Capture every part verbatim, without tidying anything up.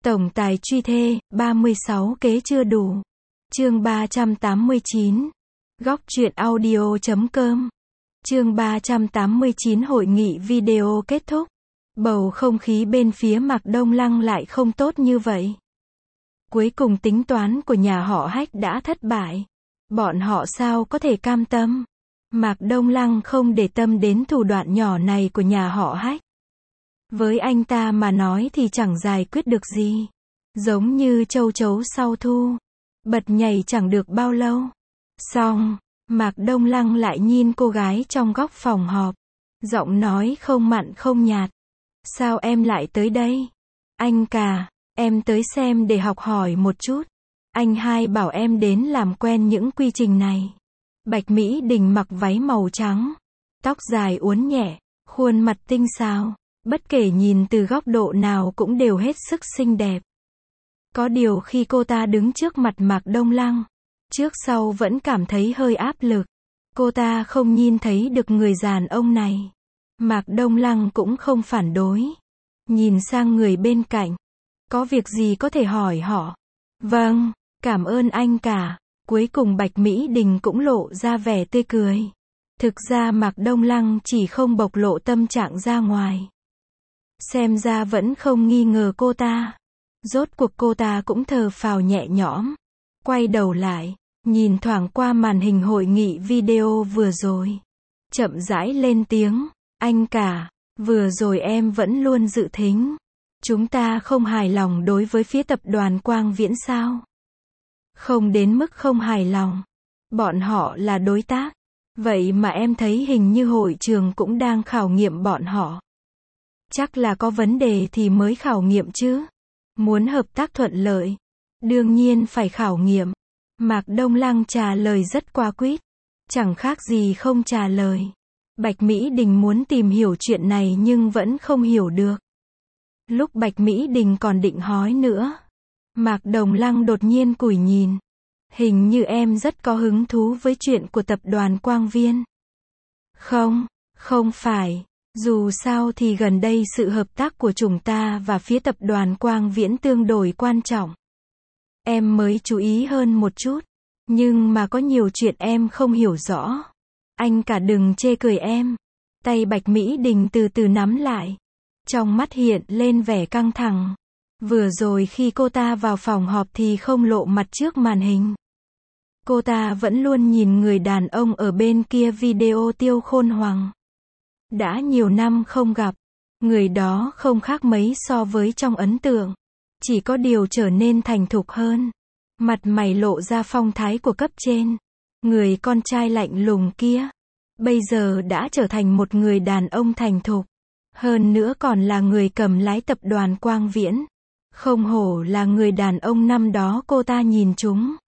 Tổng tài truy thê, ba mươi sáu kế chưa đủ. Chương ba trăm tám mươi chín. Góc truyện audio chấm com. Chương ba trăm tám mươi chín hội nghị video kết thúc. Bầu không khí bên phía Mạc Đông Lăng lại không tốt như vậy. Cuối cùng tính toán của nhà họ Hách đã thất bại. Bọn họ sao có thể cam tâm? Mạc Đông Lăng không để tâm đến thủ đoạn nhỏ này của nhà họ Hách. Với anh ta mà nói thì chẳng giải quyết được gì. Giống như châu chấu sau thu. Bật nhảy chẳng được bao lâu. Xong, Mạc Đông Lăng lại nhìn cô gái trong góc phòng họp. Giọng nói không mặn không nhạt. Sao em lại tới đây? Anh cả, em tới xem để học hỏi một chút. Anh hai bảo em đến làm quen những quy trình này. Bạch Mỹ Đình mặc váy màu trắng. Tóc dài uốn nhẹ, khuôn mặt tinh xảo. Bất kể nhìn từ góc độ nào cũng đều hết sức xinh đẹp. Có điều khi cô ta đứng trước mặt Mạc Đông Lăng, trước sau vẫn cảm thấy hơi áp lực. Cô ta không nhìn thấy được người đàn ông này. Mạc Đông Lăng cũng không phản đối. Nhìn sang người bên cạnh. Có việc gì có thể hỏi họ? Vâng, cảm ơn anh cả. Cuối cùng Bạch Mỹ Đình cũng lộ ra vẻ tươi cười. Thực ra Mạc Đông Lăng chỉ không bộc lộ tâm trạng ra ngoài. Xem ra vẫn không nghi ngờ cô ta. Rốt cuộc cô ta cũng thở phào nhẹ nhõm. Quay đầu lại, nhìn thoảng qua màn hình hội nghị video vừa rồi. Chậm rãi lên tiếng. Anh cả, vừa rồi em vẫn luôn dự thính. Chúng ta không hài lòng đối với phía tập đoàn Quang Viễn sao? Không đến mức không hài lòng. Bọn họ là đối tác. Vậy mà em thấy hình như hội trường cũng đang khảo nghiệm bọn họ. Chắc là có vấn đề thì mới khảo nghiệm chứ. Muốn hợp tác thuận lợi, đương nhiên phải khảo nghiệm. Mạc Đông Lăng trả lời rất quả quyết. Chẳng khác gì không trả lời. Bạch Mỹ Đình muốn tìm hiểu chuyện này nhưng vẫn không hiểu được. Lúc Bạch Mỹ Đình còn định hỏi nữa, Mạc Đông Lăng đột nhiên cúi nhìn. Hình như em rất có hứng thú với chuyện của tập đoàn Quang Viên. Không, không phải. Dù sao thì gần đây sự hợp tác của chúng ta và phía tập đoàn Quang Viễn tương đối quan trọng. Em mới chú ý hơn một chút. Nhưng mà có nhiều chuyện em không hiểu rõ. Anh cả đừng chê cười em. Tay Bạch Mỹ Đình từ từ nắm lại. Trong mắt hiện lên vẻ căng thẳng. Vừa rồi khi cô ta vào phòng họp thì không lộ mặt trước màn hình. Cô ta vẫn luôn nhìn người đàn ông ở bên kia video Tiêu Khôn Hoàng. Đã nhiều năm không gặp, người đó không khác mấy so với trong ấn tượng. Chỉ có điều trở nên thành thục hơn. Mặt mày lộ ra phong thái của cấp trên. Người con trai lạnh lùng kia, bây giờ đã trở thành một người đàn ông thành thục. Hơn nữa còn là người cầm lái tập đoàn Quang Viễn. Không hổ là người đàn ông năm đó cô ta nhìn trúng.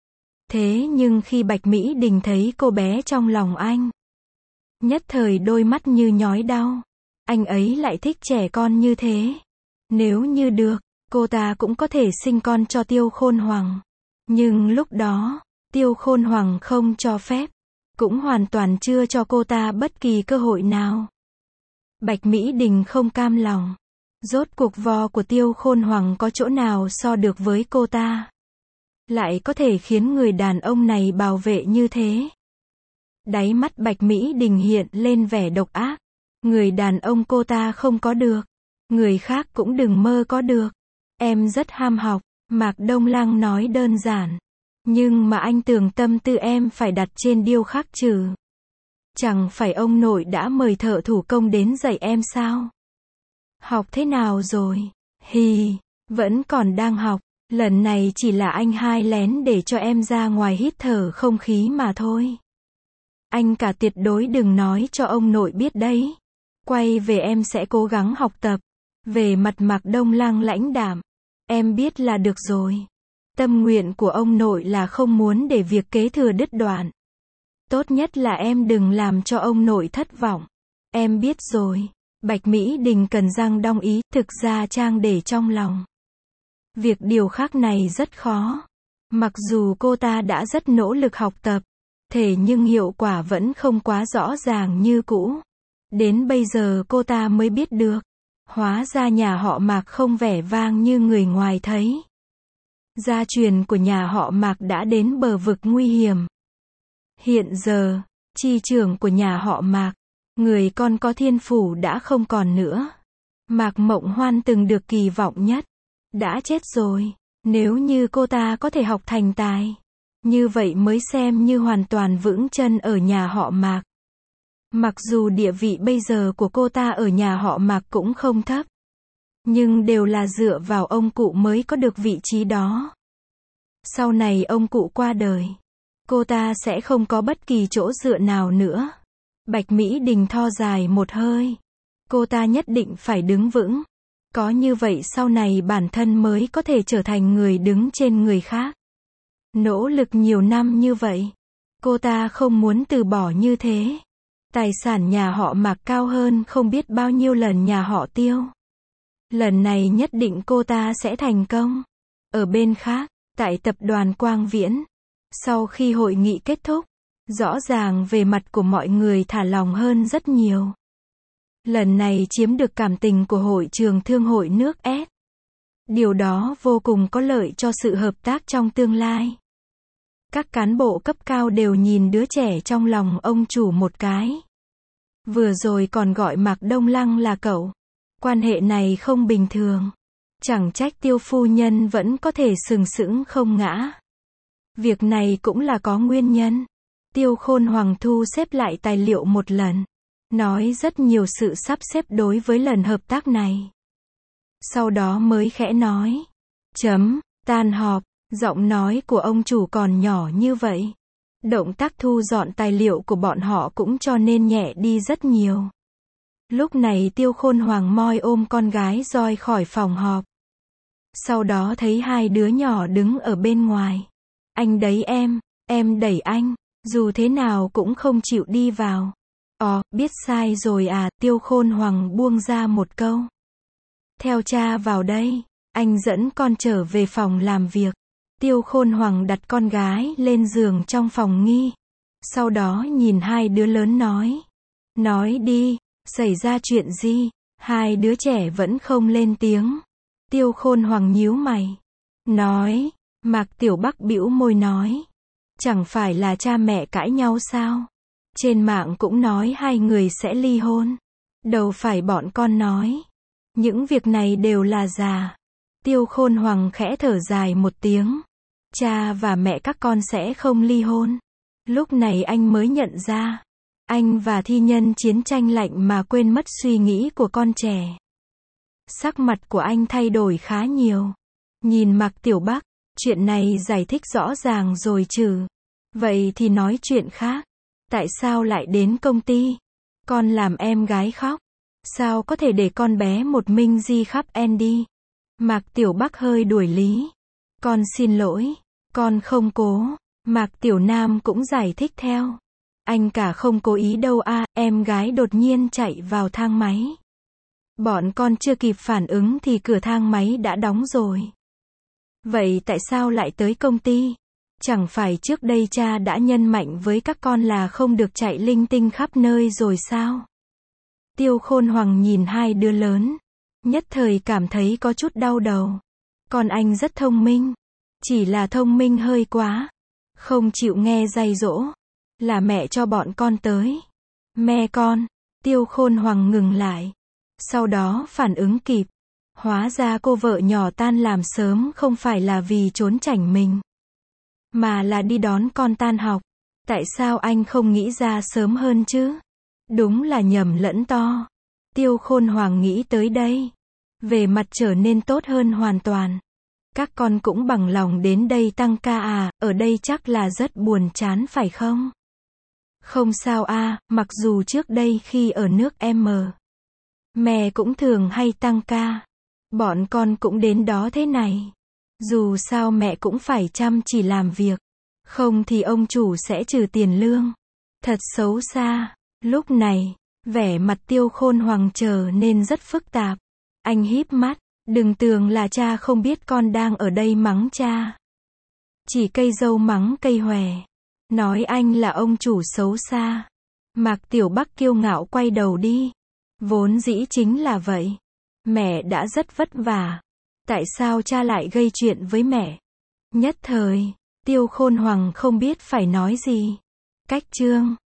Thế nhưng khi Bạch Mỹ Đình thấy cô bé trong lòng anh, nhất thời đôi mắt như nhói đau. Anh ấy lại thích trẻ con như thế. Nếu như được, cô ta cũng có thể sinh con cho Tiêu Khôn Hoàng. Nhưng lúc đó, Tiêu Khôn Hoàng không cho phép. Cũng hoàn toàn chưa cho cô ta bất kỳ cơ hội nào. Bạch Mỹ Đình không cam lòng. Rốt cuộc vò của Tiêu Khôn Hoàng có chỗ nào so được với cô ta? Lại có thể khiến người đàn ông này bảo vệ như thế? Đáy mắt Bạch Mỹ Đình hiện lên vẻ độc ác. Người đàn ông cô ta không có được. Người khác cũng đừng mơ có được. Em rất ham học, Mạc Đông Lăng nói đơn giản. Nhưng mà anh tưởng tâm tư em phải đặt trên điêu khắc chứ. Chẳng phải ông nội đã mời thợ thủ công đến dạy em sao? Học thế nào rồi? Hì, vẫn còn đang học. Lần này chỉ là anh hai lén để cho em ra ngoài hít thở không khí mà thôi. Anh cả tuyệt đối đừng nói cho ông nội biết đấy. Quay về em sẽ cố gắng học tập. Về mặt Mạc Đông Lăng lãnh đạm. Em biết là được rồi. Tâm nguyện của ông nội là không muốn để việc kế thừa đứt đoạn. Tốt nhất là em đừng làm cho ông nội thất vọng. Em biết rồi. Bạch Mỹ Đình cần răng đong ý, thực ra Trang để trong lòng. Việc điều khắc này rất khó. Mặc dù cô ta đã rất nỗ lực học tập. Thế nhưng hiệu quả vẫn không quá rõ ràng như cũ. Đến bây giờ cô ta mới biết được. Hóa ra nhà họ Mạc không vẻ vang như người ngoài thấy. Gia truyền của nhà họ Mạc đã đến bờ vực nguy hiểm. Hiện giờ, chi trưởng của nhà họ Mạc, người con có thiên phủ đã không còn nữa. Mạc Mộng Hoan từng được kỳ vọng nhất, đã chết rồi. Nếu như cô ta có thể học thành tài, như vậy mới xem như hoàn toàn vững chân ở nhà họ Mạc. Mặc dù địa vị bây giờ của cô ta ở nhà họ Mạc cũng không thấp, nhưng đều là dựa vào ông cụ mới có được vị trí đó. Sau này ông cụ qua đời, cô ta sẽ không có bất kỳ chỗ dựa nào nữa. Bạch Mỹ Đình tho dài một hơi. Cô ta nhất định phải đứng vững. Có như vậy sau này bản thân mới có thể trở thành người đứng trên người khác. Nỗ lực nhiều năm như vậy, cô ta không muốn từ bỏ như thế. Tài sản nhà họ Mạc cao hơn không biết bao nhiêu lần nhà họ Tiêu. Lần này nhất định cô ta sẽ thành công. Ở bên khác, tại tập đoàn Quang Viễn, sau khi hội nghị kết thúc, rõ ràng về mặt của mọi người thả lòng hơn rất nhiều. Lần này chiếm được cảm tình của hội trường thương hội nước S. Điều đó vô cùng có lợi cho sự hợp tác trong tương lai. Các cán bộ cấp cao đều nhìn đứa trẻ trong lòng ông chủ một cái. Vừa rồi còn gọi Mạc Đông Lăng là cậu. Quan hệ này không bình thường. Chẳng trách Tiêu phu nhân vẫn có thể sừng sững không ngã. Việc này cũng là có nguyên nhân. Tiêu Khôn Hoàng thu xếp lại tài liệu một lần. Nói rất nhiều sự sắp xếp đối với lần hợp tác này. Sau đó mới khẽ nói. Chấm, tan họp, giọng nói của ông chủ còn nhỏ như vậy. Động tác thu dọn tài liệu của bọn họ cũng cho nên nhẹ đi rất nhiều. Lúc này Tiêu Khôn Hoàng moi ôm con gái roi khỏi phòng họp. Sau đó thấy hai đứa nhỏ đứng ở bên ngoài. Anh đấy em, em đẩy anh, dù thế nào cũng không chịu đi vào. Ồ, biết sai rồi à, Tiêu Khôn Hoàng buông ra một câu. Theo cha vào đây, anh dẫn con trở về phòng làm việc. Tiêu Khôn Hoàng đặt con gái lên giường trong phòng nghi. Sau đó nhìn hai đứa lớn nói. Nói đi, xảy ra chuyện gì? Hai đứa trẻ vẫn không lên tiếng. Tiêu Khôn Hoàng nhíu mày. Nói, Mạc Tiểu Bắc bĩu môi nói. Chẳng phải là cha mẹ cãi nhau sao? Trên mạng cũng nói hai người sẽ ly hôn. Đâu phải bọn con nói. Những việc này đều là giả. Tiêu Khôn Hoàng khẽ thở dài một tiếng. Cha và mẹ các con sẽ không ly hôn. Lúc này anh mới nhận ra. Anh và thi nhân chiến tranh lạnh mà quên mất suy nghĩ của con trẻ. Sắc mặt của anh thay đổi khá nhiều. Nhìn Mạc Tiểu Bắc, chuyện này giải thích rõ ràng rồi chứ. Vậy thì nói chuyện khác. Tại sao lại đến công ty? Con làm em gái khóc. Sao có thể để con bé một mình di khắp Andy? Mạc Tiểu Bắc hơi đuổi lý. Con xin lỗi. Con không cố. Mạc Tiểu Nam cũng giải thích theo. Anh cả không cố ý đâu à, em gái đột nhiên chạy vào thang máy. Bọn con chưa kịp phản ứng thì cửa thang máy đã đóng rồi. Vậy tại sao lại tới công ty? Chẳng phải trước đây cha đã nhân mạnh với các con là không được chạy linh tinh khắp nơi rồi sao? Tiêu Khôn Hoàng nhìn hai đứa lớn. Nhất thời cảm thấy có chút đau đầu. Con anh rất thông minh. Chỉ là thông minh hơi quá. Không chịu nghe dạy dỗ. Là mẹ cho bọn con tới. Mẹ con. Tiêu Khôn Hoàng ngừng lại. Sau đó phản ứng kịp. Hóa ra cô vợ nhỏ tan làm sớm không phải là vì trốn chảnh mình. Mà là đi đón con tan học. Tại sao anh không nghĩ ra sớm hơn chứ? Đúng là nhầm lẫn to. Tiêu Khôn Hoàng nghĩ tới đây. Về mặt trở nên tốt hơn hoàn toàn. Các con cũng bằng lòng đến đây tăng ca à, ở đây chắc là rất buồn chán phải không? Không sao à, mặc dù trước đây khi ở nước M. Mẹ cũng thường hay tăng ca. Bọn con cũng đến đó thế này. Dù sao mẹ cũng phải chăm chỉ làm việc. Không thì ông chủ sẽ trừ tiền lương. Thật xấu xa. Lúc này, vẻ mặt Tiêu Khôn Hoàng trở nên rất phức tạp. Anh híp mắt. Đừng tưởng là cha không biết con đang ở đây mắng cha. Chỉ cây dâu mắng cây hòe. Nói anh là ông chủ xấu xa. Mạc Tiểu Bắc kiêu ngạo quay đầu đi. Vốn dĩ chính là vậy. Mẹ đã rất vất vả. Tại sao cha lại gây chuyện với mẹ? Nhất thời, Tiêu Khôn Hoằng không biết phải nói gì. Cách chương